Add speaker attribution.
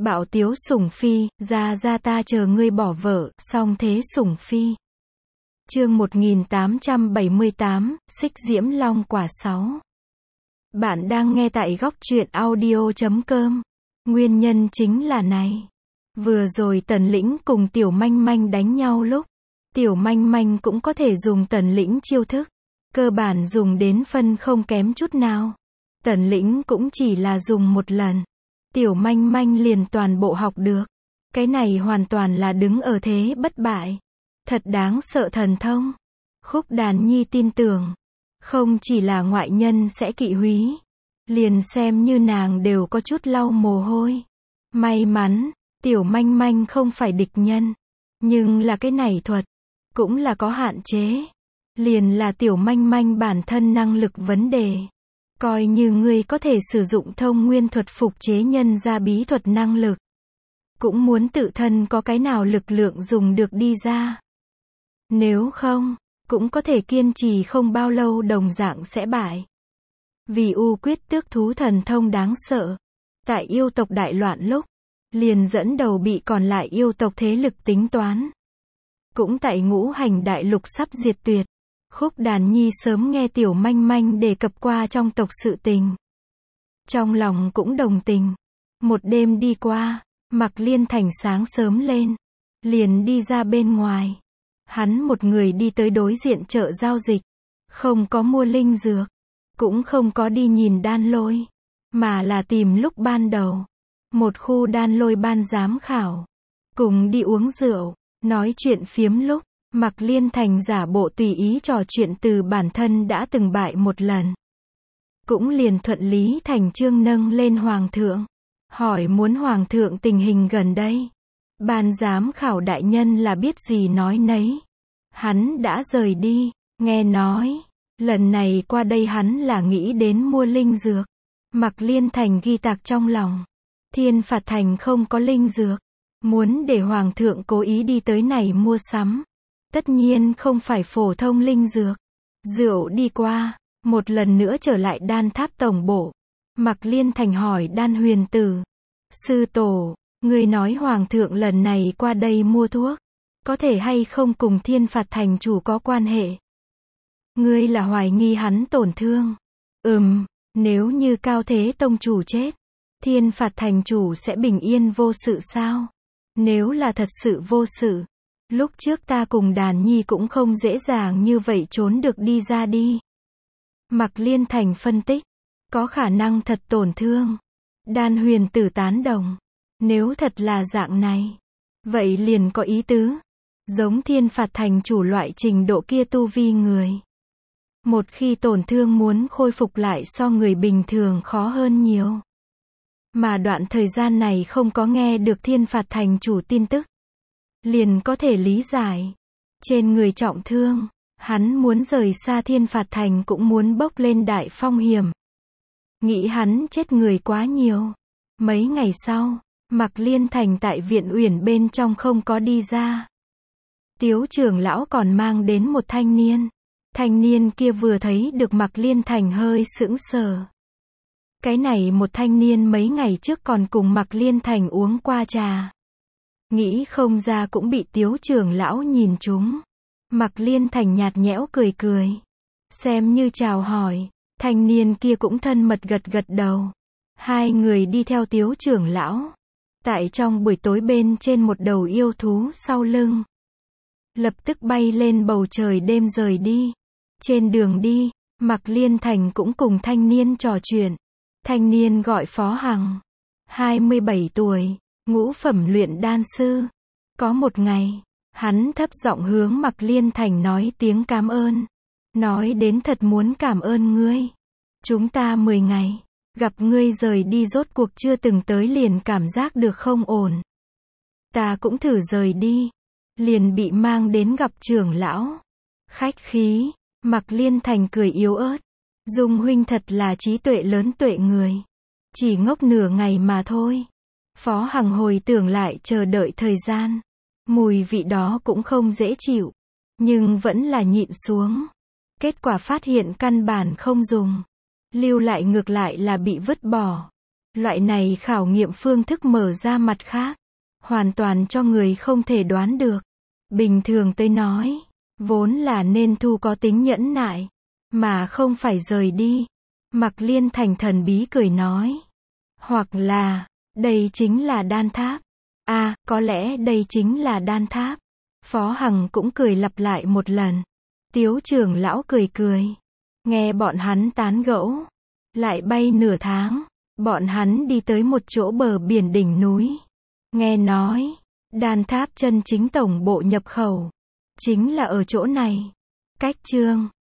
Speaker 1: Bảo Tiếu sủng phi, ra ta chờ ngươi bỏ vợ, song thế sủng phi. Chương 1878, Xích Diễm Long Quả 6. Bạn đang nghe tại góc truyện audio.com. Nguyên nhân chính là này. Vừa rồi Tần Lĩnh cùng Tiểu Manh Manh đánh nhau lúc, Tiểu Manh Manh cũng có thể dùng Tần Lĩnh chiêu thức. Cơ bản dùng đến phân không kém chút nào. Tần Lĩnh cũng chỉ là dùng một lần. Tiểu Manh Manh liền toàn bộ học được. Cái này hoàn toàn là đứng ở thế bất bại. Thật đáng sợ thần thông. Khúc Đàn Nhi tin tưởng. Không chỉ là ngoại nhân sẽ kỵ húy. Liền xem như nàng đều có chút lau mồ hôi. May mắn, Tiểu Manh Manh không phải địch nhân. Nhưng là cái này thuật. Cũng là có hạn chế. Liền là Tiểu Manh Manh bản thân năng lực vấn đề. Coi như ngươi có thể sử dụng thông nguyên thuật phục chế nhân ra bí thuật năng lực. Cũng muốn tự thân có cái nào lực lượng dùng được đi ra. Nếu không, cũng có thể kiên trì không bao lâu đồng dạng sẽ bại. Vì U Quyết Tước Thú thần thông đáng sợ. Tại yêu tộc đại loạn lúc, liền dẫn đầu bị còn lại yêu tộc thế lực tính toán. Cũng tại Ngũ Hành đại lục sắp diệt tuyệt. Khúc Đàn Nhi sớm nghe Tiểu Manh Manh đề cập qua trong tộc sự tình. Trong lòng cũng đồng tình. Một đêm đi qua, Mạc Liên Thành sáng sớm lên. Liền đi ra bên ngoài. Hắn một người đi tới đối diện chợ giao dịch. Không có mua linh dược. Cũng không có đi nhìn đan lôi. Mà là tìm lúc ban đầu. Một khu đan lôi ban giám khảo. Cùng đi uống rượu, nói chuyện phiếm lúc. Mạc Liên Thành giả bộ tùy ý trò chuyện từ bản thân đã từng bại một lần. Cũng liền thuận lý thành chương nâng lên Hoàng thượng. Hỏi muốn Hoàng thượng tình hình gần đây. Ban giám khảo đại nhân là biết gì nói nấy. Hắn đã rời đi, nghe nói. Lần này qua đây hắn là nghĩ đến mua linh dược. Mạc Liên Thành ghi tạc trong lòng. Thiên Phạt Thành không có linh dược. Muốn để Hoàng thượng cố ý đi tới này mua sắm. Tất nhiên không phải phổ thông linh dược. Rượu đi qua, một lần nữa trở lại đan tháp tổng bộ. Mạc Liên Thành hỏi Đan Huyền Tử. Sư tổ, người nói Hoàng thượng lần này qua đây mua thuốc. Có thể hay không cùng Thiên Phạt Thành chủ có quan hệ? Ngươi là hoài nghi hắn tổn thương. Nếu như Cao Thế Tông chủ chết, Thiên Phạt Thành chủ sẽ bình yên vô sự sao? Nếu là thật sự vô sự, lúc trước ta cùng Đàn Nhi cũng không dễ dàng như vậy trốn được đi ra đi. Mạc Liên Thành phân tích. Có khả năng thật tổn thương. Đan Huyền Tử tán đồng. Nếu thật là dạng này, vậy liền có ý tứ. Giống Thiên Phạt Thành chủ loại trình độ kia tu vi người. Một khi tổn thương muốn khôi phục lại so người bình thường khó hơn nhiều. Mà đoạn thời gian này không có nghe được Thiên Phạt Thành chủ tin tức. Liền có thể lý giải. Trên người trọng thương, hắn muốn rời xa Thiên Phạt Thành cũng muốn bốc lên đại phong hiểm. Nghĩ hắn chết người quá nhiều. Mấy ngày sau, Mạc Liên Thành tại viện uyển bên trong không có đi ra. Tiếu trưởng lão còn mang đến một thanh niên. Thanh niên kia vừa thấy được Mạc Liên Thành hơi sững sờ. Cái này một thanh niên mấy ngày trước còn cùng Mạc Liên Thành uống qua trà. Nghĩ không ra cũng bị Tiếu trưởng lão nhìn trúng. Mạc Liên Thành nhạt nhẽo cười cười. Xem như chào hỏi. Thanh niên kia cũng thân mật gật gật đầu. Hai người đi theo Tiếu trưởng lão. Tại trong buổi tối bên trên một đầu yêu thú sau lưng. Lập tức bay lên bầu trời đêm rời đi. Trên đường đi, Mạc Liên Thành cũng cùng thanh niên trò chuyện. Thanh niên gọi Phó Hằng. 27 tuổi. Ngũ phẩm luyện đan sư. Có một ngày, hắn thấp giọng hướng Mạc Liên Thành nói tiếng cảm ơn. Nói đến thật muốn cảm ơn ngươi. Chúng ta 10 ngày, gặp ngươi rời đi rốt cuộc chưa từng tới liền cảm giác được không ổn. Ta cũng thử rời đi. Liền bị mang đến gặp trưởng lão. Khách khí, Mạc Liên Thành cười yếu ớt. Dung huynh thật là trí tuệ lớn tuệ người. Chỉ ngốc nửa ngày mà thôi. Phó Hằng hồi tưởng lại chờ đợi thời gian. Mùi vị đó cũng không dễ chịu. Nhưng vẫn là nhịn xuống. Kết quả phát hiện căn bản không dùng. Lưu lại ngược lại là bị vứt bỏ. Loại này khảo nghiệm phương thức mở ra mặt khác, hoàn toàn cho người không thể đoán được. Bình thường tới nói, vốn là nên thu có tính nhẫn nại, mà không phải rời đi. Mạc Liên Thành thần bí cười nói. Hoặc là, đây chính là đan tháp. Có lẽ đây chính là đan tháp. Phó Hằng cũng cười lặp lại một lần. Tiếu trưởng lão cười cười. Nghe bọn hắn tán gẫu. Lại bay nửa tháng. Bọn hắn đi tới một chỗ bờ biển đỉnh núi. Nghe nói, đan tháp chân chính tổng bộ nhập khẩu chính là ở chỗ này. Cách chương